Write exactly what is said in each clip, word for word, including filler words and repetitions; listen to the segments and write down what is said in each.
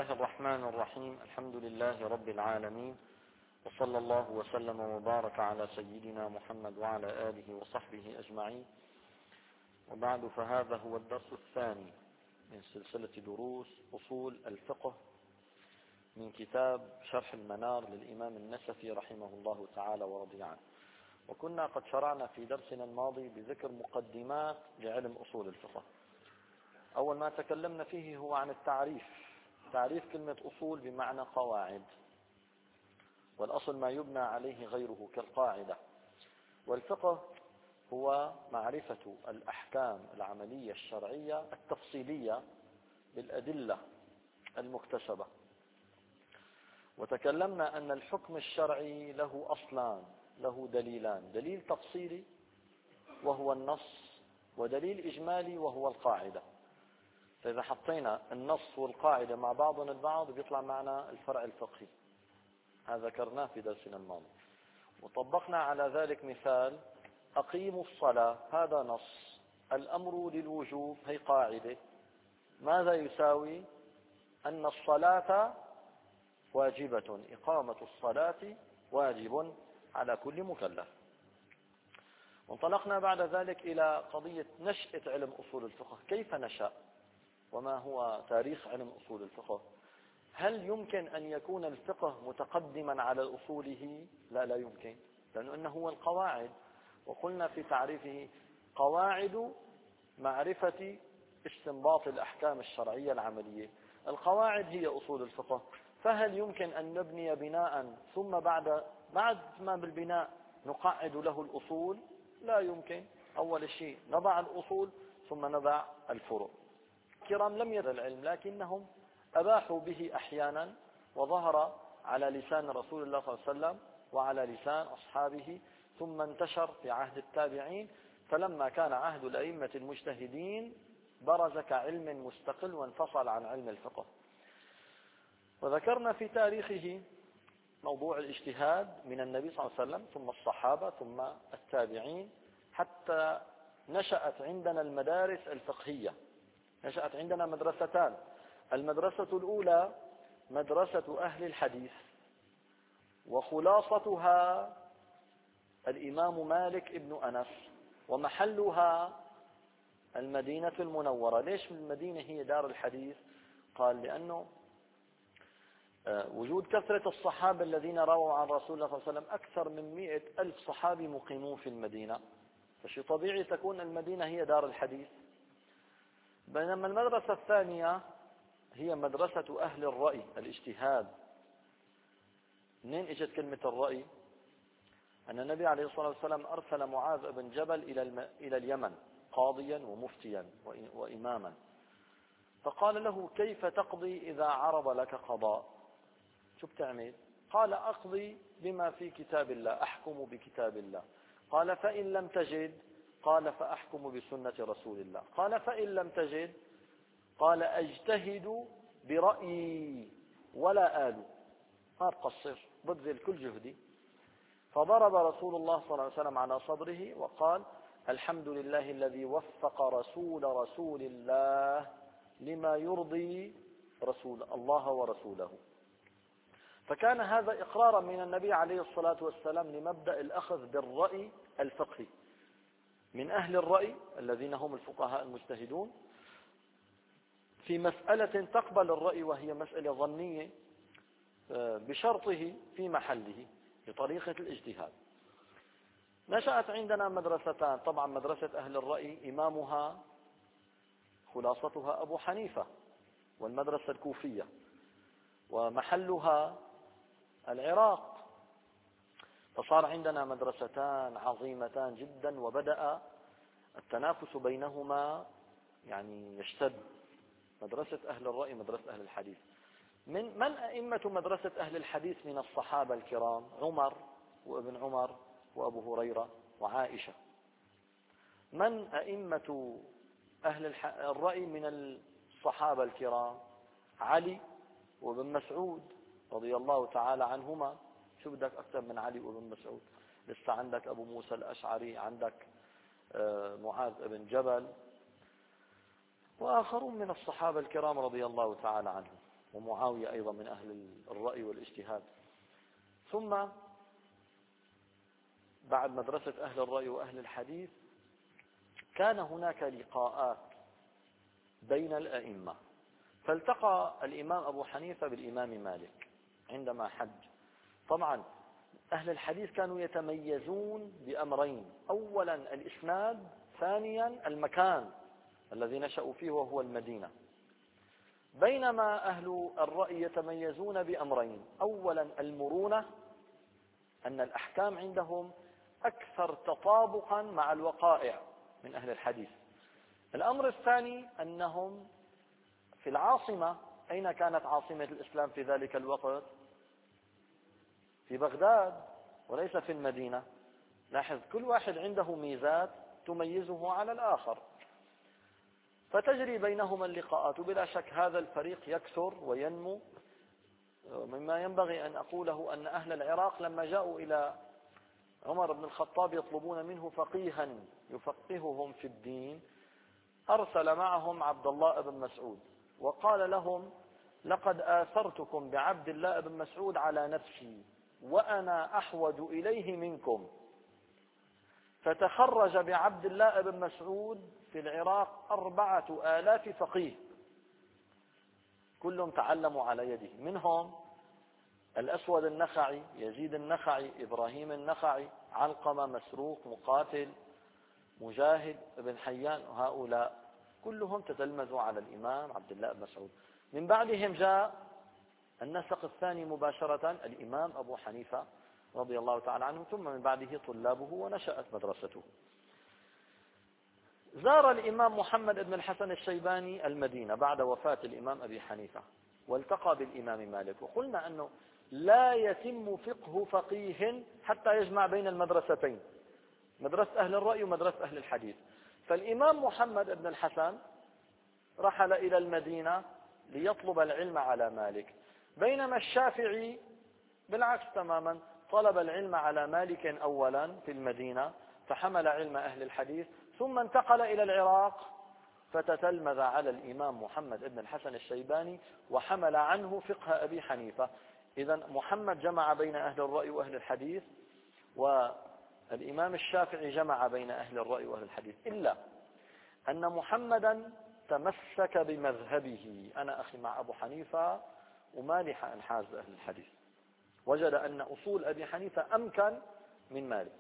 الله الرحمن الرحيم. الحمد لله رب العالمين، وصلى الله وسلم وبارك على سيدنا محمد وعلى آله وصحبه أجمعين، وبعد، فهذا هو الدرس الثاني من سلسلة دروس أصول الفقه من كتاب شرح المنار للإمام النسفي رحمه الله تعالى ورضي عنه. وكنا قد شرعنا في درسنا الماضي بذكر مقدمات لعلم أصول الفقه. أول ما تكلمنا فيه هو عن التعريف، تعريف كلمة أصول بمعنى قواعد، والأصل ما يبنى عليه غيره كالقاعدة. والفقه هو معرفة الأحكام العملية الشرعية التفصيلية بالأدلة المكتسبة. وتكلمنا أن الحكم الشرعي له أصلان، له دليلان: دليل تفصيلي وهو النص، ودليل إجمالي وهو القاعدة. فإذا حطينا النص والقاعدة مع بعضهم البعض بيطلع معنا الفرع الفقهي. هذا ذكرناه في درسنا الماضي، وطبقنا على ذلك مثال: أقيموا الصلاة، هذا نص. الأمر للوجوب، هي قاعدة. ماذا يساوي؟ أن الصلاة واجبة، إقامة الصلاة واجب على كل مكلف. وانطلقنا بعد ذلك إلى قضية نشأة علم أصول الفقه، كيف نشأ وما هو تاريخ علم أصول الفقه. هل يمكن أن يكون الفقه متقدما على أصوله؟ لا، لا يمكن، لأنه إنه هو القواعد. وقلنا في تعريفه: قواعد معرفة استنباط الأحكام الشرعية العملية. القواعد هي أصول الفقه. فهل يمكن أن نبني بناء ثم بعد بعد ما بالبناء نقعد له الأصول؟ لا يمكن. أول شيء نضع الأصول ثم نضع الفروع. الكرام لم يروا العلم، لكنهم أباحوا به أحيانا، وظهر على لسان رسول الله صلى الله عليه وسلم وعلى لسان أصحابه، ثم انتشر في عهد التابعين. فلما كان عهد الأئمة المجتهدين برز كعلم مستقل وانفصل عن علم الفقه. وذكرنا في تاريخه موضوع الاجتهاد من النبي صلى الله عليه وسلم ثم الصحابة ثم التابعين، حتى نشأت عندنا المدارس الفقهية. نشأت عندنا مدرستان: المدرسة الأولى مدرسة أهل الحديث، وخلاصتها الإمام مالك ابن أنس، ومحلها المدينة المنورة. ليش المدينة هي دار الحديث؟ قال: لأنه وجود كثرة الصحابة الذين رووا عن رسول الله صلى الله عليه وسلم، أكثر من مئة ألف صحابي مقيمون في المدينة، فشي طبيعي تكون المدينة هي دار الحديث. بينما المدرسة الثانية هي مدرسة أهل الرأي، الاجتهاد. منين اجت كلمة الرأي؟ أن النبي عليه الصلاة والسلام أرسل معاذ بن جبل إلى الم... إلى اليمن قاضيا ومفتيا وإماما، فقال له: كيف تقضي إذا عرض لك قضاء؟ شو بتعمل؟ قال: أقضي بما في كتاب الله، أحكم بكتاب الله. قال: فإن لم تجد؟ قال: فأحكم بسنة رسول الله. قال: فإن لم تجد؟ قال: أجتهد برأيي ولا آل. ما بقصر، ببذل كل جهدي. فضرب رسول الله صلى الله عليه وسلم على صدره وقال: الحمد لله الذي وفق رسول رسول الله لما يرضي رسول الله ورسوله. فكان هذا إقرارا من النبي عليه الصلاة والسلام لمبدأ الأخذ بالرأي الفقهي من أهل الرأي الذين هم الفقهاء المجتهدون في مسألة تقبل الرأي وهي مسألة ظنية بشرطه في محله بطريقة الاجتهاد. نشأت عندنا مدرستان. طبعا مدرسة أهل الرأي إمامها خلاصتها أبو حنيفة، والمدرسة الكوفية، ومحلها العراق. فصار عندنا مدرستان عظيمتان جدا، وبدأ التنافس بينهما يعني يشتد. مدرسة أهل الرأي، مدرسة أهل الحديث. من من أئمة مدرسة أهل الحديث من الصحابة الكرام؟ عمر وابن عمر وأبو هريرة وعائشة. من أئمة أهل الرأي من الصحابة الكرام؟ علي وابن مسعود رضي الله تعالى عنهما. شو بدك أكثر من علي وابن مسعود؟ لسه عندك أبو موسى الأشعري، عندك معاذ بن جبل، وآخرون من الصحابة الكرام رضي الله تعالى عنهم. ومعاوية أيضا من أهل الرأي والاجتهاد. ثم بعد مدرسة أهل الرأي وأهل الحديث كان هناك لقاءات بين الأئمة، فالتقى الإمام أبو حنيفة بالإمام مالك عندما حج. طبعا أهل الحديث كانوا يتميزون بأمرين: أولا الإسناد، ثانيا المكان الذي نشأوا فيه وهو المدينة. بينما أهل الرأي يتميزون بأمرين: أولا المرونة، أن الأحكام عندهم أكثر تطابقا مع الوقائع من أهل الحديث. الأمر الثاني أنهم في العاصمة، أين كانت عاصمة الإسلام في ذلك الوقت؟ في بغداد وليس في المدينة. لاحظ كل واحد عنده ميزات تميزه على الآخر، فتجري بينهما اللقاءات. وبلا شك هذا الفريق يكثر وينمو. مما ينبغي أن أقوله أن أهل العراق لما جاءوا إلى عمر بن الخطاب يطلبون منه فقيها يفقههم في الدين، أرسل معهم عبد الله بن مسعود وقال لهم: لقد آثرتكم بعبد الله بن مسعود على نفسي وأنا أحوج إليه منكم. فتخرج بعبد الله بن مسعود في العراق أربعة آلاف فقيه، كلهم تعلموا على يده، منهم الأسود النخعي، يزيد النخعي، إبراهيم النخعي، علقمة، مسروق، مقاتل، مجاهد بن حيان، وهؤلاء كلهم تتلمذوا على الإمام عبد الله بن مسعود. من بعدهم جاء النسق الثاني مباشرة الإمام أبو حنيفة رضي الله تعالى عنه، ثم من بعده طلابه، ونشأت مدرسته. زار الإمام محمد بن الحسن الشيباني المدينة بعد وفاة الإمام أبي حنيفة والتقى بالإمام مالك. وقلنا أنه لا يتم فقه فقيه حتى يجمع بين المدرستين، مدرسة أهل الرأي ومدرسة أهل الحديث. فالإمام محمد بن الحسن رحل إلى المدينة ليطلب العلم على مالك، بينما الشافعي بالعكس تماما، طلب العلم على مالك أولا في المدينة فحمل علم أهل الحديث، ثم انتقل إلى العراق فتتلمذ على الإمام محمد بن الحسن الشيباني وحمل عنه فقه أبي حنيفة. إذن محمد جمع بين أهل الرأي وأهل الحديث، والإمام الشافعي جمع بين أهل الرأي وأهل الحديث، إلا أن محمدا تمسك بمذهبه. أنا أخي مع أبو حنيفة ومالح أنحاز أهل الحديث، وجد أن أصول أبي حنيفة أمكن من مالك.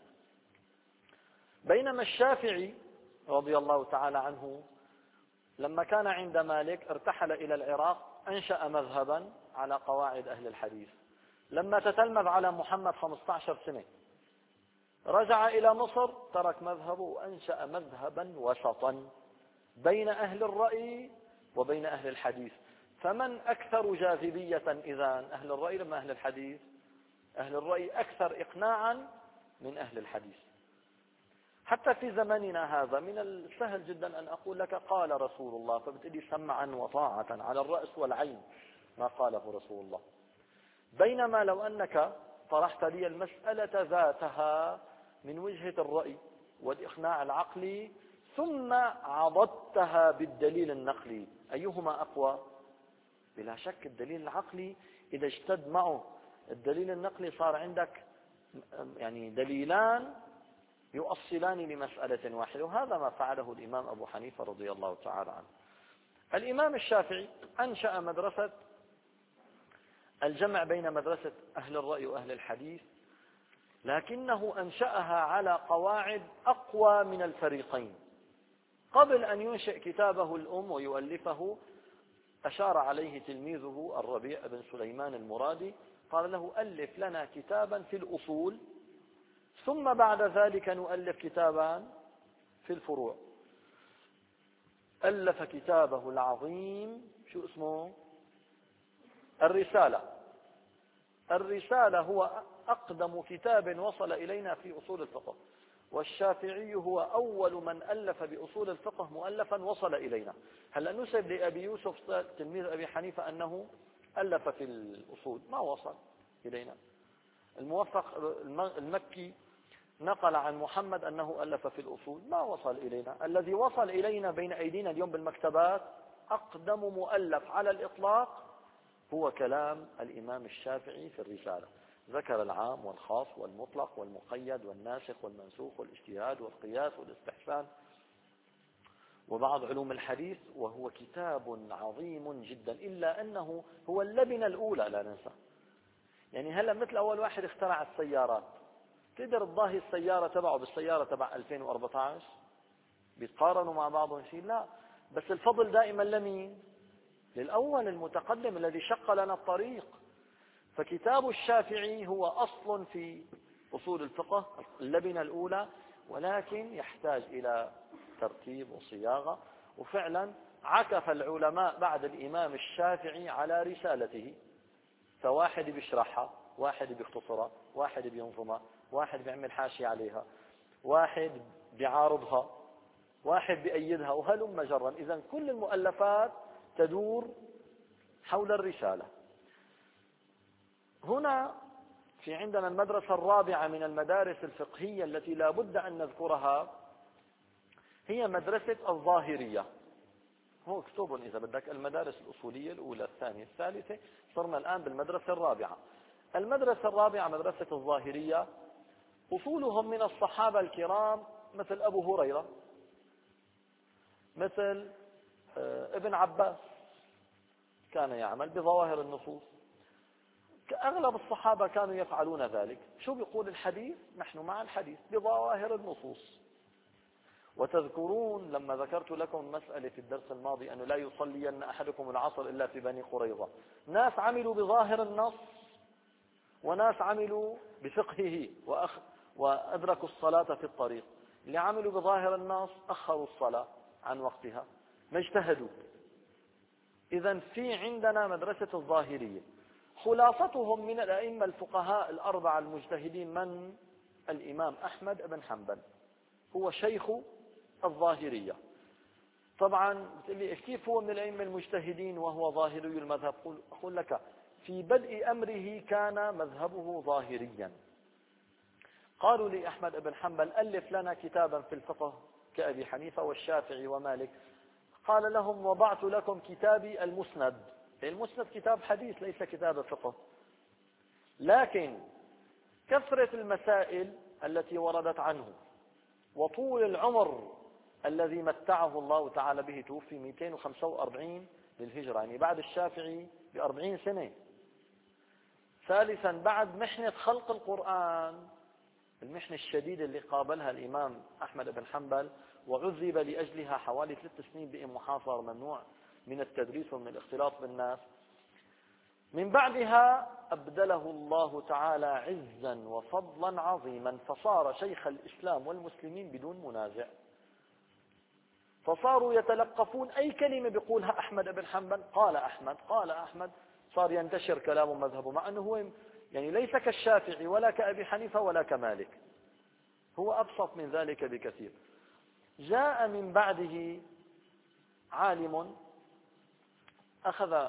بينما الشافعي رضي الله تعالى عنه لما كان عند مالك ارتحل إلى العراق، أنشأ مذهبا على قواعد أهل الحديث. لما تتلمذ على محمد خمسة عشر سنة رجع إلى مصر، ترك مذهبه وأنشأ مذهبا وسطا بين أهل الرأي وبين أهل الحديث. فمن أكثر جاذبية إذن، أهل الرأي لما أهل الحديث؟ أهل الرأي أكثر إقناعا من أهل الحديث. حتى في زمننا هذا من السهل جدا أن أقول لك قال رسول الله، فبتدي سمعا وطاعة على الرأس والعين ما قاله رسول الله. بينما لو أنك طرحت لي المسألة ذاتها من وجهة الرأي والإقناع العقلي ثم عضدتها بالدليل النقلي، أيهما أقوى؟ بلا شك الدليل العقلي. إذا اشتد معه الدليل النقلي صار عندك يعني دليلان يؤصلان لمسألة واحدة، وهذا ما فعله الإمام أبو حنيفة رضي الله تعالى عنه. الإمام الشافعي أنشأ مدرسة الجمع بين مدرسة أهل الرأي وأهل الحديث، لكنه أنشأها على قواعد أقوى من الفريقين. قبل أن ينشئ كتابه الأم ويؤلفه أشار عليه تلميذه الربيع بن سليمان المرادي، قال له: ألف لنا كتابا في الأصول، ثم بعد ذلك نؤلف كتابا في الفروع. ألف كتابه العظيم شو اسمه؟ الرسالة. الرسالة هو أقدم كتاب وصل إلينا في أصول الفقه، والشافعي هو أول من ألف بأصول الفقه مؤلفا وصل إلينا. هل نسب لأبي يوسف تلميذ أبي حنيفة أنه ألف في الأصول؟ ما وصل إلينا. الموفق المكي نقل عن محمد أنه ألف في الأصول، ما وصل إلينا. الذي وصل إلينا بين أيدينا اليوم بالمكتبات أقدم مؤلف على الإطلاق هو كلام الإمام الشافعي في الرسالة، ذكر العام والخاص والمطلق والمقيد والناسخ والمنسوخ والاجتهاد والقياس والاستحسان وبعض علوم الحديث، وهو كتاب عظيم جدا، إلا أنه هو اللبنة الأولى لا ننسى. يعني هلا مثل أول واحد اخترع السيارات، تقدر تضاهي السيارة تبعه بالسيارة تبع ألفين وأربعة عشر؟ بيتقارنوا مع بعضهم شيء؟ لا، بس الفضل دائما لمين؟ للأول المتقدم الذي شق لنا الطريق. فكتاب الشافعي هو أصل في أصول الفقه، اللبنة الأولى، ولكن يحتاج إلى ترتيب وصياغة. وفعلا عكف العلماء بعد الإمام الشافعي على رسالته، فواحد بيشرحها، واحد بيختصرها، واحد بينظمها، واحد بيعمل حاشية عليها، واحد بيعارضها، واحد بيأيدها، وهلم جرا. إذن كل المؤلفات تدور حول الرسالة. هنا في عندنا المدرسة الرابعة من المدارس الفقهية التي لا بد أن نذكرها، هي مدرسة الظاهرية. هو اكتبوا إذا بدك المدارس الأصولية الأولى الثانية الثالثة، صرنا الآن بالمدرسة الرابعة. المدرسة الرابعة مدرسة الظاهرية، أصولهم من الصحابة الكرام مثل أبو هريرة، مثل ابن عباس كان يعمل بظواهر النصوص. أغلب الصحابة كانوا يفعلون ذلك. شو بيقول الحديث؟ نحن مع الحديث بظواهر النصوص. وتذكرون لما ذكرت لكم مسألة في الدرس الماضي أنه لا يصلين أحدكم العصر إلا في بني قريظة، ناس عملوا بظاهر النص وناس عملوا بفقهه وأخ وأدركوا الصلاة في الطريق. اللي عملوا بظاهر النص أخروا الصلاة عن وقتها، ما اجتهدوا. إذن في عندنا مدرسة الظاهرية، خلاصتهم من الأئمة الفقهاء الأربعة المجتهدين من؟ الإمام أحمد بن حنبل هو شيخ الظاهرية. طبعا بتقول لي كيف هو من الأئمة المجتهدين وهو ظاهري المذهب؟ أقول لك في بدء أمره كان مذهبه ظاهريا. قالوا لأحمد بن حنبل ألف لنا كتابا في الفقه كأبي حنيفة والشافعي ومالك. قال لهم وضعت لكم كتابي المسند. المسند كتاب حديث ليس كتاب فقه، لكن كثرة المسائل التي وردت عنه وطول العمر الذي متعه الله تعالى به، توفي مئتين وخمسة وأربعين للهجرة، يعني بعد الشافعي بأربعين سنة. ثالثا بعد محنة خلق القرآن، المحنة الشديدة اللي قابلها الإمام أحمد بن حنبل وعذب لأجلها حوالي ثلاث سنين بقي محاصر ممنوع من التدريس ومن الاختلاط بالناس. من بعدها أبدله الله تعالى عزا وفضلا عظيما، فصار شيخ الإسلام والمسلمين بدون منازع. فصاروا يتلقفون أي كلمة بيقولها أحمد بن حنبل، قال أحمد قال أحمد، صار ينتشر كلام مذهبه، مع أنه هو يعني ليس كالشافعي ولا كأبي حنيفة ولا كمالك، هو أبسط من ذلك بكثير. جاء من بعده عالم أخذ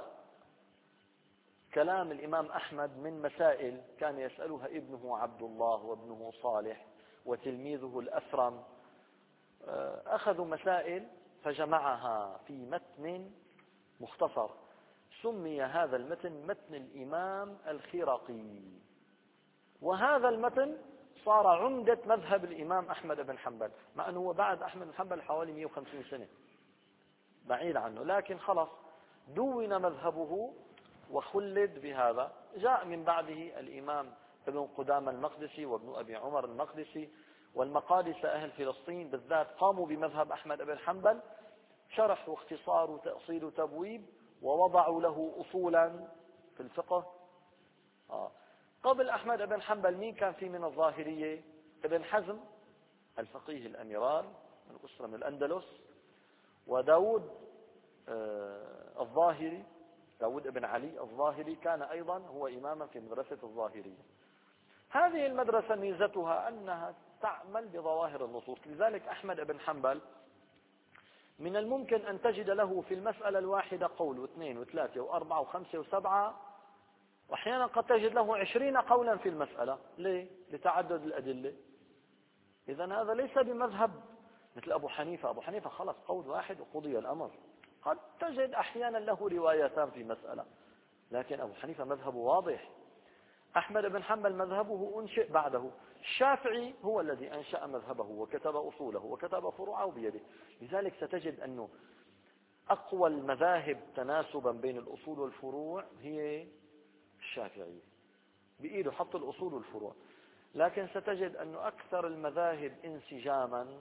كلام الإمام أحمد من مسائل كان يسألها ابنه عبد الله وابنه صالح وتلميذه الأثرم. أخذوا مسائل فجمعها في متن مختصر، سمي هذا المتن متن الإمام الخرقي، وهذا المتن صار عمدة مذهب الإمام أحمد بن حنبل، مع أنه هو بعد أحمد بن حنبل حوالي مئة وخمسين سنة بعيد عنه، لكن خلاص دون مذهبه وخلد بهذا. جاء من بعده الإمام ابن قدامة المقدسي وابن أبي عمر المقدسي، والمقادسة أهل فلسطين بالذات قاموا بمذهب أحمد بن حنبل، شرح واختصار وتأصيل وتبويب، ووضعوا له أصولا في الفقه. آه. قبل أحمد بن حنبل مين كان في من الظاهرية؟ ابن حزم الفقيه الأميرال من أسرة من الأندلس، وداود آه الظاهري، داود ابن علي الظاهري كان أيضا هو إماما في مدرسة الظاهرية. هذه المدرسة ميزتها أنها تعمل بظواهر النصوص، لذلك أحمد بن حنبل من الممكن أن تجد له في المسألة الواحدة قول واثنين وثلاثة وأربعة وخمسة وسبعة، وأحيانا قد تجد له عشرين قولا في المسألة. ليه؟ لتعدد الأدلة. إذن هذا ليس بمذهب مثل أبو حنيفة. أبو حنيفة خلص قول واحد وقضي الأمر. قد تجد أحيانا له روايتان في مسألة، لكن أبو حنيفة مذهبه واضح. أحمد بن حنبل مذهبه أنشئ بعده. الشافعي هو الذي أنشأ مذهبه وكتب أصوله وكتب فروعه بيده. لذلك ستجد أنه أقوى المذاهب تناسبا بين الأصول والفروع هي الشافعي، بإيده حط الأصول والفروع. لكن ستجد أن أكثر المذاهب انسجاما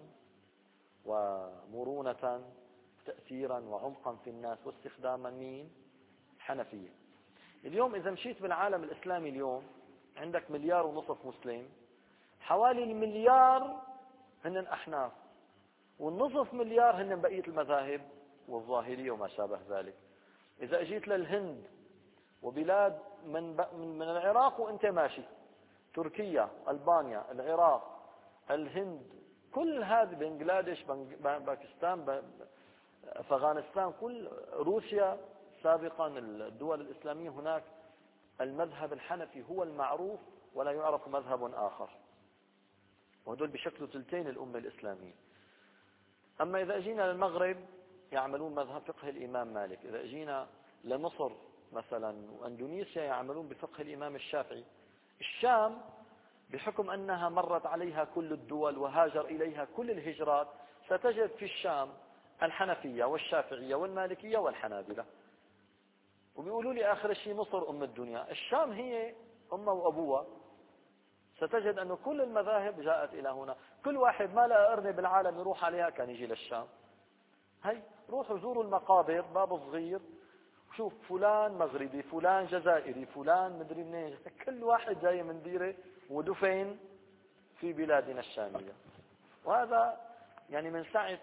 ومرونة تأثيرا وعمقا في الناس واستخداما مين؟ حنفية. اليوم إذا مشيت بالعالم الإسلامي اليوم عندك مليار ونصف مسلم، حوالي المليار هن أحناف، والنصف مليار هن بقية المذاهب والظاهرية وما شابه ذلك. إذا أجيت للهند وبلاد من, من العراق وانت ماشي، تركيا، ألبانيا، العراق، الهند، كل هذه، بنغلاديش، باكستان، أفغانستان، كل روسيا سابقا، الدول الإسلامية هناك المذهب الحنفي هو المعروف ولا يعرف مذهب آخر، وهدول بشكل ثلثين الأمة الإسلامية. أما إذا أجينا للمغرب يعملون مذهب فقه الإمام مالك، إذا أجينا لمصر مثلا وأندونيسيا يعملون بفقه الإمام الشافعي. الشام بحكم أنها مرت عليها كل الدول وهاجر إليها كل الهجرات، ستجد في الشام الحنفية والشافعية والمالكية والحنابلة. وبيقولوا لي آخر شيء مصر أم الدنيا، الشام هي أمه وأبوها. ستجد أن كل المذاهب جاءت إلى هنا، كل واحد ما لقى قرنة بالعالم يروح عليها كان يجي للشام. هي روحوا زوروا المقابر، باب صغير، شوف فلان مغربي، فلان جزائري، فلان مدري منين، كل واحد جاي من ديره ودفن في بلادنا الشامية. وهذا يعني من سعة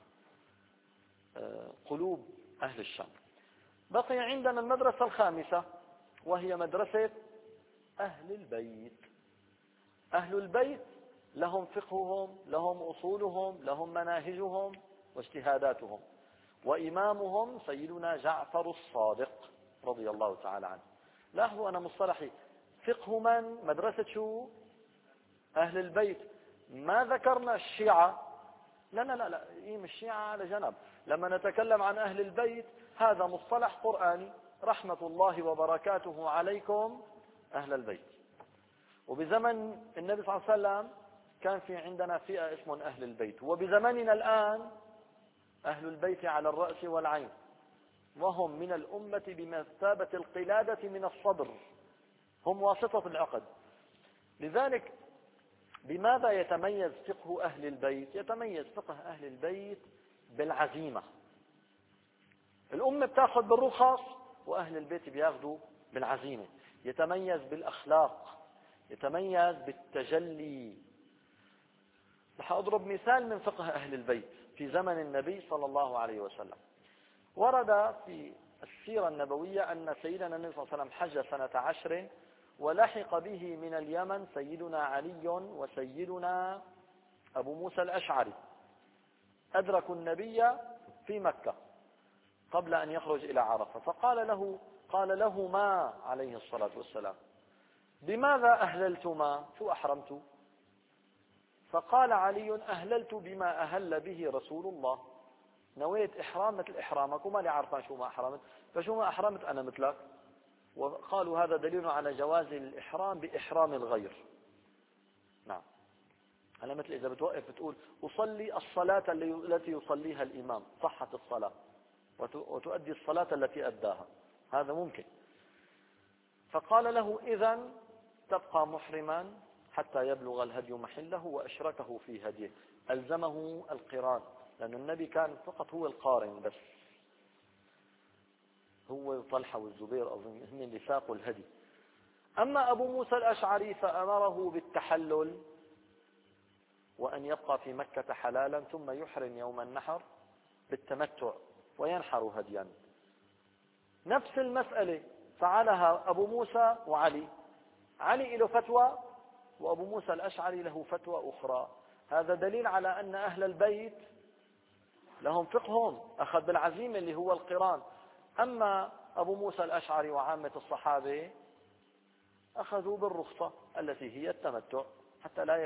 قلوب أهل الشام. بقي عندنا المدرسة الخامسة وهي مدرسة أهل البيت. أهل البيت لهم فقههم، لهم أصولهم، لهم مناهجهم واجتهاداتهم، وإمامهم سيدنا جعفر الصادق رضي الله تعالى عنه. لاحظوا أنا مصطلحي فقه من؟ مدرسة شو؟ أهل البيت. ما ذكرنا الشيعة، لا لا لا لا إيه الشيعة على جنب. لما نتكلم عن أهل البيت هذا مصطلح قرآني، رحمة الله وبركاته عليكم أهل البيت. وبزمن النبي صلى الله عليه وسلم كان في عندنا فئة اسمهم أهل البيت، وبزمننا الآن أهل البيت على الرأس والعين، وهم من الأمة بمثابة القلادة من الصدر، هم واسطة العقد. لذلك بماذا يتميز فقه أهل البيت؟ يتميز فقه أهل البيت بالعزيمة. الأمة بتاخذ بالرخص وأهل البيت بياخذوا بالعزيمة. يتميز بالأخلاق، يتميز بالتجلي. رح أضرب مثال من فقه أهل البيت في زمن النبي صلى الله عليه وسلم. ورد في السيرة النبوية أن سيدنا النبي صلى الله عليه وسلم حج سنة عشر، ولحق به من اليمن سيدنا علي وسيدنا أبو موسى الأشعري. أدركوا النبي في مكة قبل أن يخرج إلى عرفة، فقال له قال لهما عليه الصلاة والسلام: بماذا أهللتما؟ شو أحرمت؟ فقال علي: أهللت بما أهل به رسول الله. نويت إحرام مثل إحرامك، وما لي عارفان شو ما أحرمت، فشو ما أحرمت أنا مثلك. وقالوا هذا دليل على جواز الإحرام بإحرام الغير. نعم، أنا مثل إذا بتوقف بتقول أصلي الصلاة التي يصليها الإمام، صحت الصلاة، وتؤدي الصلاة التي أداها، هذا ممكن. فقال له: إذن تبقى محرما حتى يبلغ الهدي محله، وأشركه في هديه، ألزمه القران، لأن النبي كان فقط هو القارن بس، هو طلحة والزبير أظن هم اللي ساقوا الهدي. أما أبو موسى الأشعري فأمره بالتحلل وأن يبقى في مكة حلالا، ثم يحرم يوم النحر بالتمتع وينحر هديا. نفس المسألة فعلها أبو موسى وعلي، علي له فتوى وأبو موسى الأشعري له فتوى أخرى. هذا دليل على أن أهل البيت لهم فقههم، أخذ بالعزيمة اللي هو القران. أما أبو موسى الأشعري وعامة الصحابة أخذوا بالرخصة التي هي التمتع حتى لا